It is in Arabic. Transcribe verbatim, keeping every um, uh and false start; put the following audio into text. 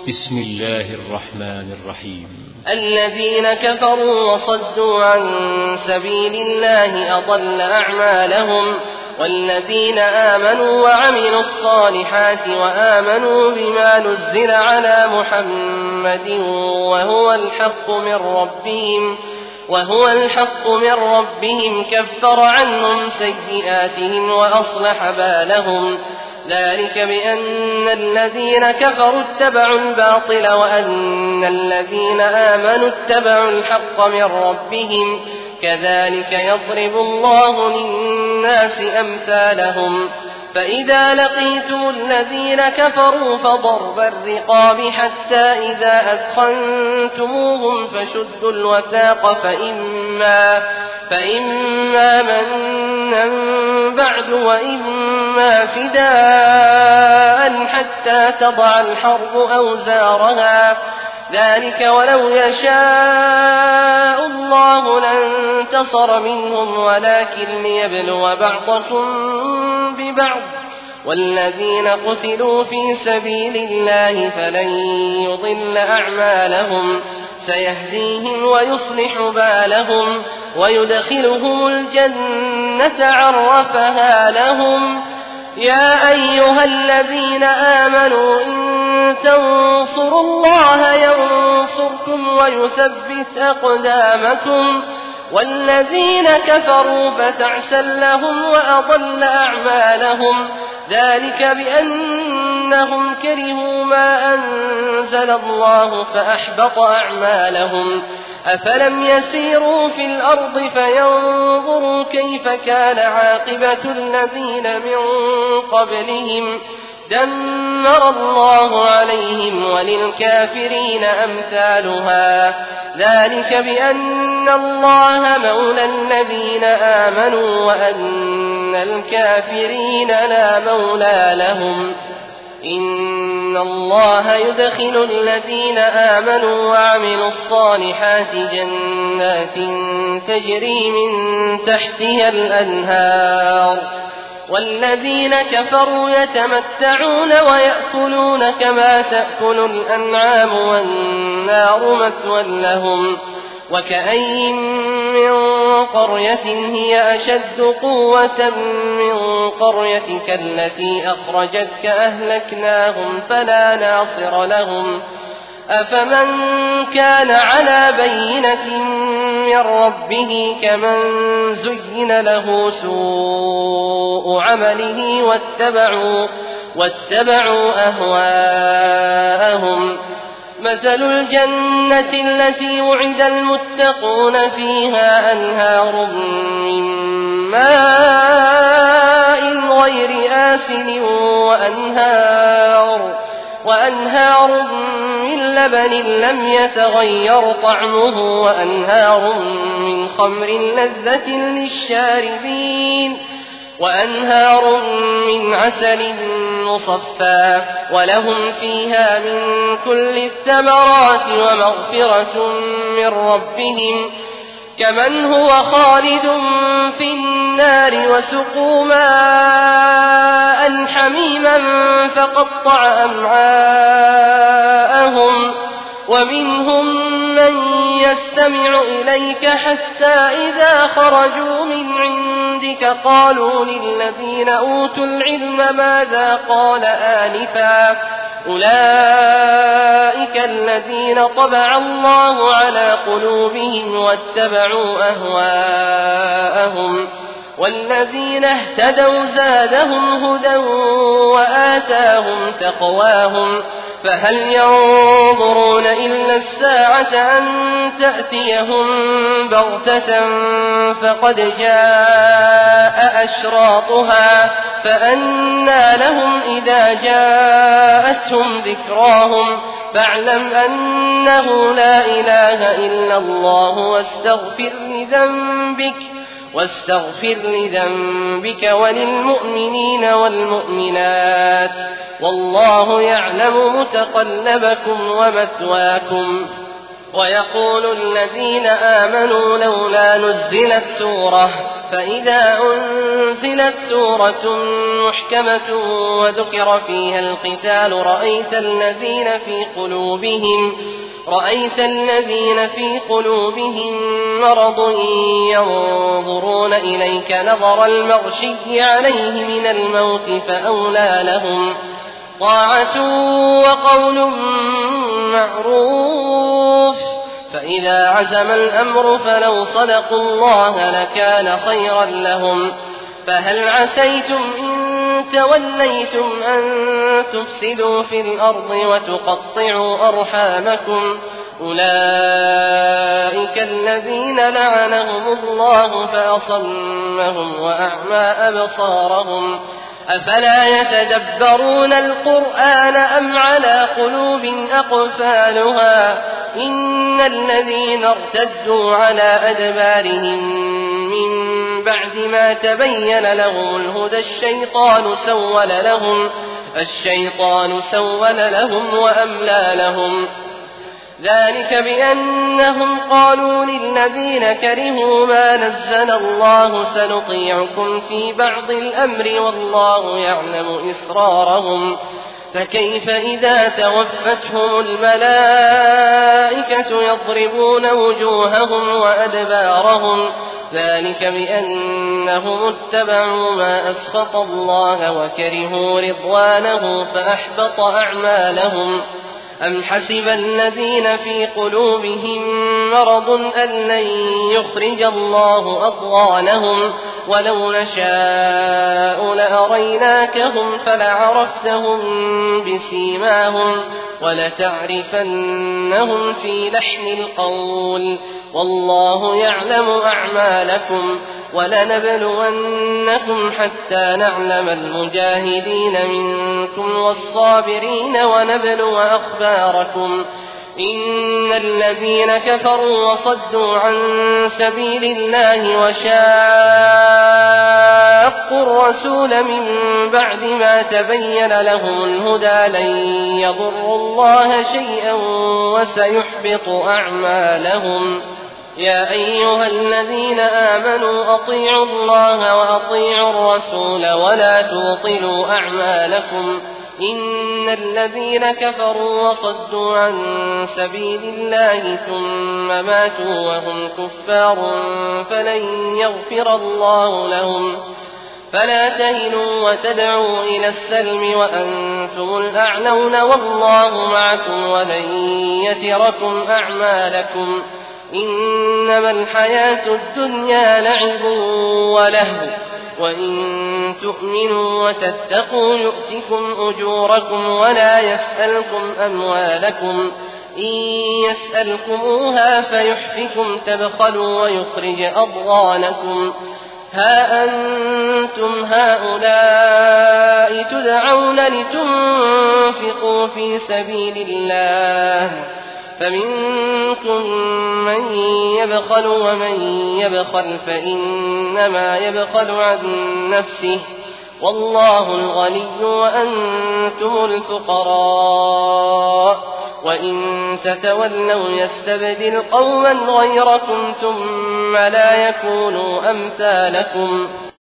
بسم الله الرحمن الرحيم. الذين كفروا وصدوا عن سبيل الله أضل أعمالهم، والذين آمنوا وعملوا الصالحات وآمنوا بما نزل على محمد وهو الحق من ربهم وهو الحق من ربهم كفر عنهم سيئاتهم وأصلح بالهم، ذلك بأن الذين كفروا اتبعوا الباطل وأن الذين آمنوا اتبعوا الحق من ربهم، كذلك يضرب الله للناس أمثالهم. فإذا لقيتم الذين كفروا فضرب الرقاب حتى إذا أثخنتموهم فشدوا الوثاق فإما, فإما منا بعد وإما فداء حتى تضع الحرب أوزارها، ذلك ولو يشاء الله لانتصر منهم ولكن ليبلو بعضكم ببعض، والذين قتلوا في سبيل الله فلن يضل أعمالهم، سيهديهم ويصلح بالهم ويدخلهم الجنة عرفها لهم. يا أيها الذين آمنوا إن تنصروا الله ينصركم ويثبت أقدامكم، والذين كفروا فتعسا لهم وأضل أعمالهم، ذلك بأنهم كرهوا ما أنزل الله فأحبط أعمالهم. أفلم يسيروا في الأرض فينظروا كيف كان عاقبة الذين من قبلهم، دمر الله عليهم وللكافرين أمثالها، ذلك بأن الله مولى الذين آمنوا وأن الكافرين لا مولى لهم. إن الله يدخل الذين آمنوا وعملوا الصالحات جنات تجري من تحتها الأنهار، والذين كفروا يتمتعون ويأكلون كما تأكل الأنعام والنار مثوى لهم. وكأين من قرية هي أشد قوة من قريتك التي أخرجتك أهلكناهم فلا ناصر لهم. أفمن كان على بينة من ربه كمن زين له سوء عمله واتبعوا, واتبعوا أهواءهم. مثل الجنة التي وعد المتقون فيها أنهار من ماء غير آسن وأنهار, وأنهار من لبن لم يتغير طعمه وأنهار من خمر لذة للشاربين وأنهار من عسل مصفى ولهم فيها من كل الثمرات ومغفرة من ربهم كمن هو خالد في النار وسقوا ماء حميما فقطع أمعاءهم ومنهم من يستمع إليك حتى إذا خرجوا من عندك قالوا للذين أوتوا العلم ماذا قال آنفا أولئك الذين طبع الله على قلوبهم واتبعوا أهواءهم والذين اهتدوا زادهم هدى وآتاهم تقواهم فهل ينظرون إلا الساعة أن تأتيهم بغتة فقد جاء أشراطها فأنى لهم إذا جاءتهم ذكراهم فاعلم أنه لا إله إلا الله واستغفر لذنبك واستغفر لذنبك وللمؤمنين والمؤمنات والله يعلم متقلبكم ومثواكم. ويقول الذين آمنوا لولا نزلت سورة فإذا أنزلت سورة محكمة وذكر فيها القتال رأيت الذين في قلوبهم رأيت الذين في قلوبهم مرض ينظرون إليك نظر المغشي عليه من الموت فأولى لهم طاعة وقول معروف. فإذا عزم الأمر فلو صدقوا الله لكان خيرا لهم. فهل عسيتم إن توليتم أن تفسدوا في الأرض وتقطعوا أرحامكم أولئك الذين لعنهم الله فأصمهم وأعمى أبصارهم أفلا يتدبرون القرآن أم على قلوب أقفالها إن الذين ارتدوا على أدبارهم من بعد ما تبين لهم الهدى الشيطان سول لهم الشيطان سول لهم وأملى لهم ذلك بأنهم قالوا للذين كرهوا ما نزل الله سنطيعكم في بعض الأمر والله يعلم إسرارهم فكيف إذا توفتهم الملائكة يضربون وجوههم وأدبارهم ذلك بأنهم اتبعوا ما أسخط الله وكرهوا رضوانه فأحبط أعمالهم. أم حسب الذين في قلوبهم مرض أن لن يخرج الله أضغانهم ولو نشاء لأريناكهم فلعرفتهم بسيماهم ولتعرفنهم في لحن القول والله يعلم أعمالكم ولنبلونكم حتى نعلم المجاهدين منكم والصابرين ونبلو أخباركم إن الذين كفروا وصدوا عن سبيل الله وشاقوا الرسول من بعد ما تبين لهم الهدى لن يضروا الله شيئا وسيحبط أعمالهم. يا أيها الذين آمنوا أطيعوا الله وأطيعوا الرسول ولا تبطلوا أعمالكم إن الذين كفروا وصدوا عن سبيل الله ثم ماتوا وهم كفار فلن يغفر الله لهم. فلا تهنوا وتدعوا إلى السلم وأنتم الأعلون والله معكم ولن يتركم أعمالكم إنما الحياة الدنيا لعب ولهو وإن تؤمنوا وتتقوا يؤتكم أجوركم ولا يسألكم أموالكم إن يسألكموها فيحفكم تبخلوا ويخرج أضغانكم ها أنتم هؤلاء تدعون لتنفقوا في سبيل الله فمنكم من يبخل ومن يبخل فإنما يبخل عن نفسه والله الغني وأنتم الفقراء وإن تتولوا يستبدل قوما غيركم ثم لا يكونوا أمثالكم.